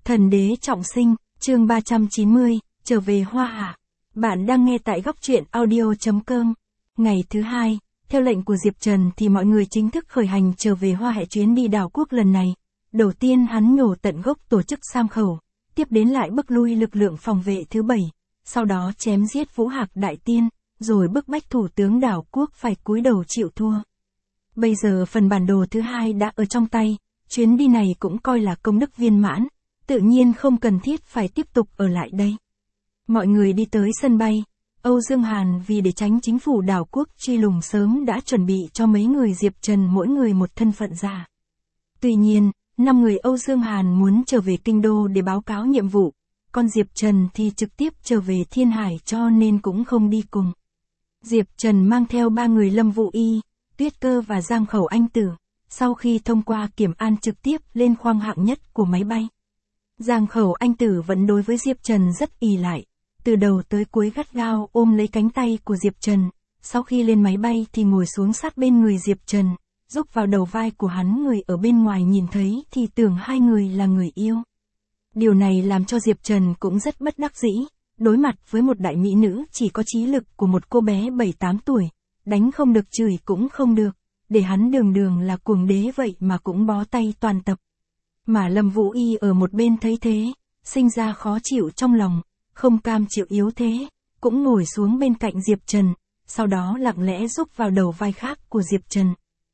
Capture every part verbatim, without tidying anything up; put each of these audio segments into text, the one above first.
Thần đế trọng sinh, chương ba trăm chín mươi, trở về Hoa Hạ. Bạn đang nghe tại góc truyện audio chấm com. Ngày thứ hai, theo lệnh của Diệp Trần thì mọi người chính thức khởi hành trở về Hoa Hạ. Chuyến đi đảo quốc lần này. Đầu tiên hắn nhổ tận gốc tổ chức Sam Khẩu, tiếp đến lại bức lui lực lượng phòng vệ thứ bảy, sau đó chém giết Vũ Hạc Đại Tiên, rồi bức bách thủ tướng đảo quốc phải cúi đầu chịu thua. Bây giờ phần bản đồ thứ hai đã ở trong tay, chuyến đi này cũng coi là công đức viên mãn, tự nhiên không cần thiết phải tiếp tục ở lại đây. Mọi người đi tới sân bay, Âu Dương Hàn vì để tránh chính phủ đảo quốc truy lùng sớm đã chuẩn bị cho mấy người Diệp Trần mỗi người một thân phận giả. Tuy nhiên, năm người Âu Dương Hàn muốn trở về kinh đô để báo cáo nhiệm vụ, còn Diệp Trần thì trực tiếp trở về Thiên Hải cho nên cũng không đi cùng. Diệp Trần mang theo ba người Lâm Vũ Y, Tuyết Cơ và Giang Khẩu Anh Tử, sau khi thông qua kiểm an trực tiếp lên khoang hạng nhất của máy bay. Giang Khẩu Anh Tử vẫn đối với Diệp Trần rất ỷ lại, từ đầu tới cuối gắt gao ôm lấy cánh tay của Diệp Trần, sau khi lên máy bay thì ngồi xuống sát bên người Diệp Trần, rúc vào đầu vai của hắn. Người ở bên ngoài nhìn thấy thì tưởng hai người là người yêu. Điều này làm cho Diệp Trần cũng rất bất đắc dĩ, đối mặt với một đại mỹ nữ chỉ có trí lực của một cô bé bảy tám tuổi, đánh không được chửi cũng không được, để hắn đường đường là cuồng đế vậy mà cũng bó tay toàn tập. Mà Lâm Vũ Y ở một bên thấy thế, sinh ra khó chịu trong lòng, không cam chịu yếu thế, cũng ngồi xuống bên cạnh Diệp Trần, sau đó lặng lẽ rúc vào đầu vai khác của Diệp Trần.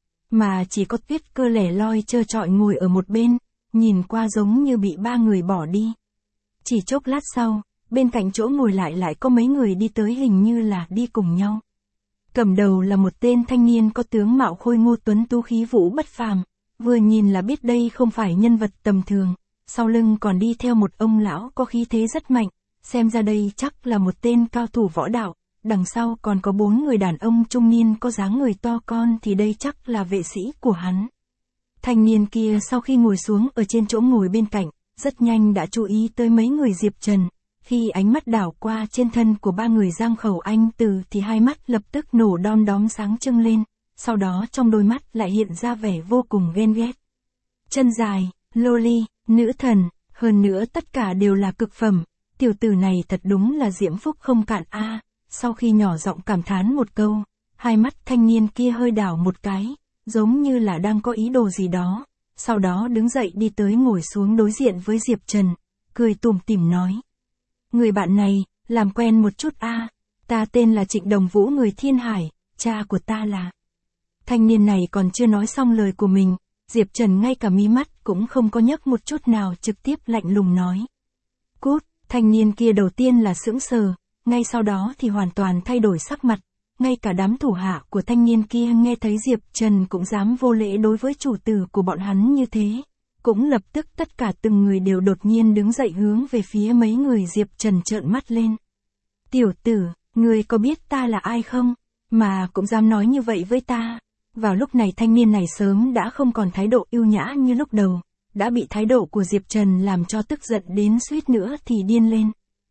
Mà chỉ có Tuyết Cơ lẻ loi trơ trọi ngồi ở một bên, nhìn qua giống như bị ba người bỏ đi. Chỉ chốc lát sau, bên cạnh chỗ ngồi lại lại có mấy người đi tới, hình như là đi cùng nhau. Cầm đầu là một tên thanh niên có tướng mạo khôi ngô tuấn tú, khí vũ bất phàm, vừa nhìn là biết đây không phải nhân vật tầm thường, sau lưng còn đi theo một ông lão có khí thế rất mạnh, xem ra đây chắc là một tên cao thủ võ đạo, đằng sau còn có bốn người đàn ông trung niên có dáng người to con thì đây chắc là vệ sĩ của hắn. Thanh niên kia sau khi ngồi xuống ở trên chỗ ngồi bên cạnh, rất nhanh đã chú ý tới mấy người Diệp Trần. Khi ánh mắt đảo qua trên thân của ba người Giang Khẩu Anh Tử thì hai mắt lập tức nổ đom đóm sáng trưng lên, sau đó trong đôi mắt lại hiện ra vẻ vô cùng ghen ghét. Chân dài, loli, nữ thần, hơn nữa tất cả đều là cực phẩm, tiểu tử này thật đúng là diễm phúc không cạn a. À, sau khi nhỏ giọng cảm thán một câu, hai mắt thanh niên kia hơi đảo một cái, giống như là đang có ý đồ gì đó, sau đó đứng dậy đi tới ngồi xuống đối diện với Diệp Trần, cười tủm tỉm nói. Người bạn này, làm quen một chút a, à, ta tên là Trịnh Đồng Vũ người Thiên Hải, cha của ta là... Thanh niên này còn chưa nói xong lời của mình, Diệp Trần ngay cả mí mắt cũng không có nhấc một chút nào, trực tiếp lạnh lùng nói. Cút. Thanh niên kia đầu tiên là sững sờ, ngay sau đó thì hoàn toàn thay đổi sắc mặt, ngay cả đám thủ hạ của thanh niên kia nghe thấy Diệp Trần cũng dám vô lễ đối với chủ tử của bọn hắn như thế, cũng lập tức tất cả từng người đều đột nhiên đứng dậy hướng về phía mấy người Diệp Trần trợn mắt lên. Tiểu tử, ngươi có biết ta là ai không, mà cũng dám nói như vậy với ta? Vào lúc này thanh niên này sớm đã không còn thái độ ưu nhã như lúc đầu, đã bị thái độ của Diệp Trần làm cho tức giận đến suýt nữa thì điên lên.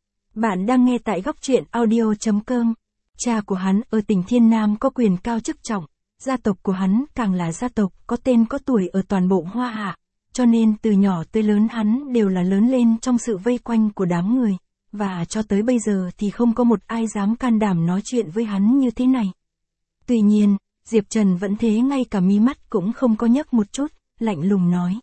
Bạn đang nghe tại góc truyện audio chấm com. Cha của hắn ở tỉnh Thiên Nam có quyền cao chức trọng, gia tộc của hắn càng là gia tộc có tên có tuổi ở toàn bộ Hoa Hạ, cho nên từ nhỏ tới lớn hắn đều là lớn lên trong sự vây quanh của đám người, và cho tới bây giờ thì không có một ai dám can đảm nói chuyện với hắn như thế này. Tuy nhiên, Diệp Trần vẫn thế, ngay cả mí mắt cũng không có nhấc một chút, lạnh lùng nói.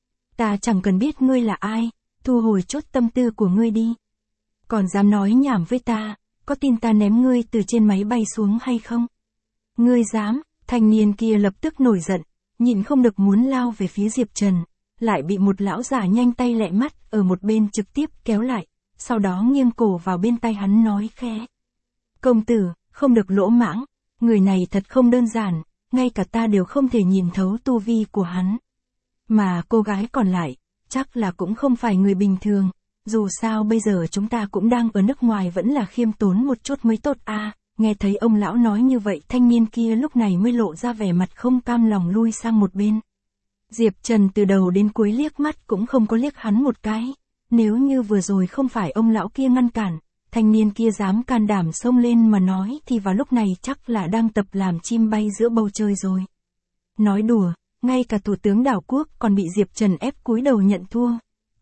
Ta chẳng cần biết ngươi là ai, thu hồi chút tâm tư của ngươi đi. Còn dám nói nhảm với ta, có tin ta ném ngươi từ trên máy bay xuống hay không? Ngươi dám? Thanh niên kia lập tức nổi giận, nhịn không được muốn lao về phía Diệp Trần, lại bị một lão giả nhanh tay lẹ mắt ở một bên trực tiếp kéo lại, sau đó nghiêng cổ vào bên tai hắn nói khẽ. Công tử, không được lỗ mãng, người này thật không đơn giản, ngay cả ta đều không thể nhìn thấu tu vi của hắn. Mà cô gái còn lại, chắc là cũng không phải người bình thường, dù sao bây giờ chúng ta cũng đang ở nước ngoài, vẫn là khiêm tốn một chút mới tốt a. À, nghe thấy ông lão nói như vậy, thanh niên kia lúc này mới lộ ra vẻ mặt không cam lòng lui sang một bên. Diệp Trần từ đầu đến cuối liếc mắt cũng không có liếc hắn một cái, nếu như vừa rồi không phải ông lão kia ngăn cản, thanh niên kia dám can đảm xông lên mà nói thì vào lúc này chắc là đang tập làm chim bay giữa bầu trời rồi. Nói đùa, ngay cả thủ tướng đảo quốc còn bị Diệp Trần ép cúi đầu nhận thua.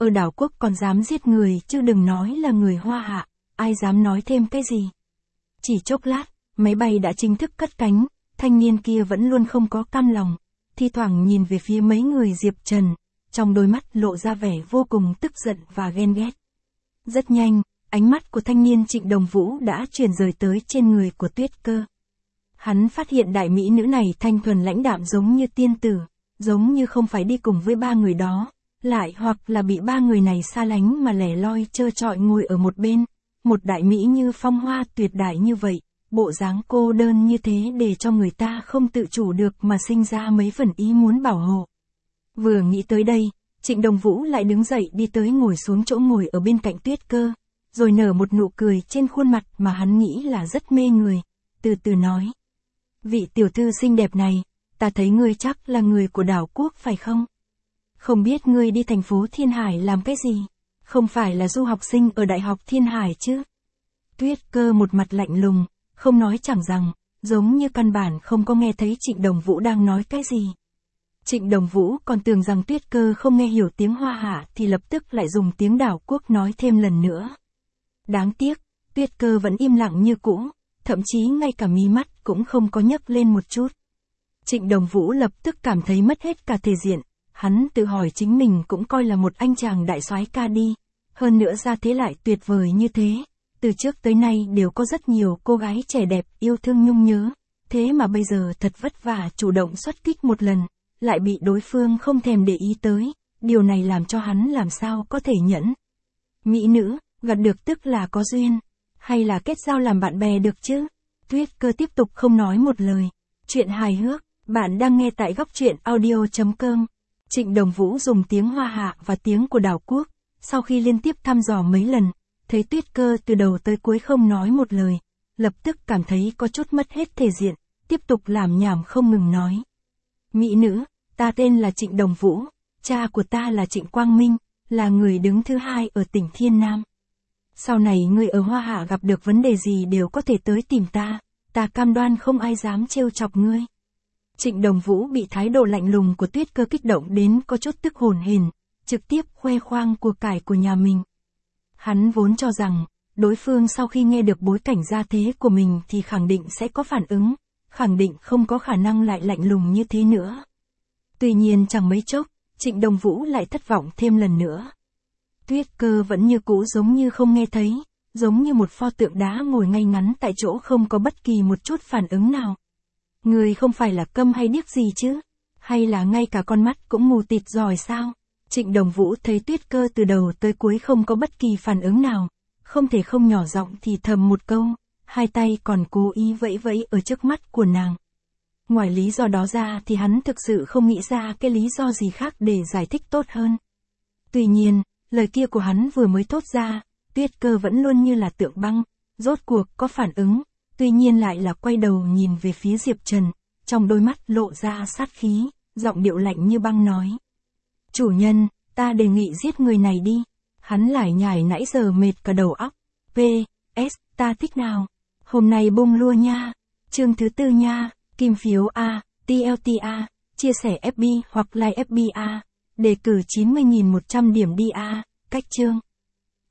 ở đảo quốc còn dám giết người chứ đừng nói là người Hoa Hạ, ai dám nói thêm cái gì. Chỉ chốc lát, máy bay đã chính thức cất cánh, thanh niên kia vẫn luôn không có cam lòng, thi thoảng nhìn về phía mấy người Diệp Trần, trong đôi mắt lộ ra vẻ vô cùng tức giận và ghen ghét. Rất nhanh, ánh mắt của thanh niên Trịnh Đồng Vũ đã chuyển rời tới trên người của Tuyết Cơ. Hắn phát hiện đại mỹ nữ này thanh thuần lãnh đạm giống như tiên tử, giống như không phải đi cùng với ba người đó, lại hoặc là bị ba người này xa lánh mà lẻ loi trơ trọi ngồi ở một bên. Một đại mỹ như phong hoa tuyệt đại như vậy, bộ dáng cô đơn như thế để cho người ta không tự chủ được mà sinh ra mấy phần ý muốn bảo hộ. Vừa nghĩ tới đây, Trịnh Đồng Vũ lại đứng dậy đi tới ngồi xuống chỗ ngồi ở bên cạnh Tuyết Cơ, rồi nở một nụ cười trên khuôn mặt mà hắn nghĩ là rất mê người, từ từ nói. Vị tiểu thư xinh đẹp này, ta thấy ngươi chắc là người của đảo quốc phải không? Không biết ngươi đi thành phố Thiên Hải làm cái gì? Không phải là du học sinh ở Đại học Thiên Hải chứ? Tuyết Cơ một mặt lạnh lùng, không nói chẳng rằng, giống như căn bản không có nghe thấy Trịnh Đồng Vũ đang nói cái gì. Trịnh Đồng Vũ còn tưởng rằng Tuyết Cơ không nghe hiểu tiếng Hoa Hạ thì lập tức lại dùng tiếng đảo quốc nói thêm lần nữa. Đáng tiếc, Tuyết Cơ vẫn im lặng như cũ, thậm chí ngay cả mí mắt cũng không có nhấc lên một chút. Trịnh Đồng Vũ lập tức cảm thấy mất hết cả thể diện, hắn tự hỏi chính mình cũng coi là một anh chàng đại soái ca đi, hơn nữa ra thế lại tuyệt vời như thế, từ trước tới nay đều có rất nhiều cô gái trẻ đẹp yêu thương nhung nhớ, thế mà bây giờ thật vất vả chủ động xuất kích một lần, lại bị đối phương không thèm để ý tới, điều này làm cho hắn làm sao có thể nhẫn. Mỹ nữ, gặp được tức là có duyên, hay là kết giao làm bạn bè được chứ? Tuyết Cơ tiếp tục không nói một lời. Chuyện hài hước, bạn đang nghe tại góc truyện audio chấm com. Trịnh Đồng Vũ dùng tiếng Hoa Hạ và tiếng của đảo quốc, sau khi liên tiếp thăm dò mấy lần, thấy Tuyết Cơ từ đầu tới cuối không nói một lời, lập tức cảm thấy có chút mất hết thể diện, tiếp tục làm nhảm không ngừng nói. Mỹ nữ, ta tên là Trịnh Đồng Vũ, cha của ta là Trịnh Quang Minh, là người đứng thứ hai ở tỉnh Thiên Nam. Sau này người ở Hoa Hạ gặp được vấn đề gì đều có thể tới tìm ta, ta cam đoan không ai dám trêu chọc ngươi. Trịnh Đồng Vũ bị thái độ lạnh lùng của Tuyết Cơ kích động đến có chút tức hồn hển, trực tiếp khoe khoang của cải của nhà mình. Hắn vốn cho rằng, đối phương sau khi nghe được bối cảnh gia thế của mình thì khẳng định sẽ có phản ứng, khẳng định không có khả năng lại lạnh lùng như thế nữa. Tuy nhiên chẳng mấy chốc, Trịnh Đồng Vũ lại thất vọng thêm lần nữa. Tuyết Cơ vẫn như cũ giống như không nghe thấy, giống như một pho tượng đá ngồi ngay ngắn tại chỗ không có bất kỳ một chút phản ứng nào. Người không phải là câm hay điếc gì chứ? Hay là ngay cả con mắt cũng mù tịt rồi sao? Trịnh Đồng Vũ thấy Tuyết Cơ từ đầu tới cuối không có bất kỳ phản ứng nào, không thể không nhỏ giọng thì thầm một câu, hai tay còn cố ý vẫy vẫy ở trước mắt của nàng. Ngoài lý do đó ra thì hắn thực sự không nghĩ ra cái lý do gì khác để giải thích tốt hơn. Tuy nhiên, lời kia của hắn vừa mới thốt ra, Tuyết Cơ vẫn luôn như là tượng băng, rốt cuộc có phản ứng, tuy nhiên lại là quay đầu nhìn về phía Diệp Trần, trong đôi mắt lộ ra sát khí, giọng điệu lạnh như băng nói. Chủ nhân, ta đề nghị giết người này đi. Hắn lải nhải nãy giờ mệt cả đầu óc. P S, ta thích nào. Hôm nay bung lua nha. Chương thứ tư nha. Kim phiếu A, T L T A, chia sẻ F B hoặc like F B A. Đề cử chín mươi nghìn một trăm điểm đi A. Cách chương.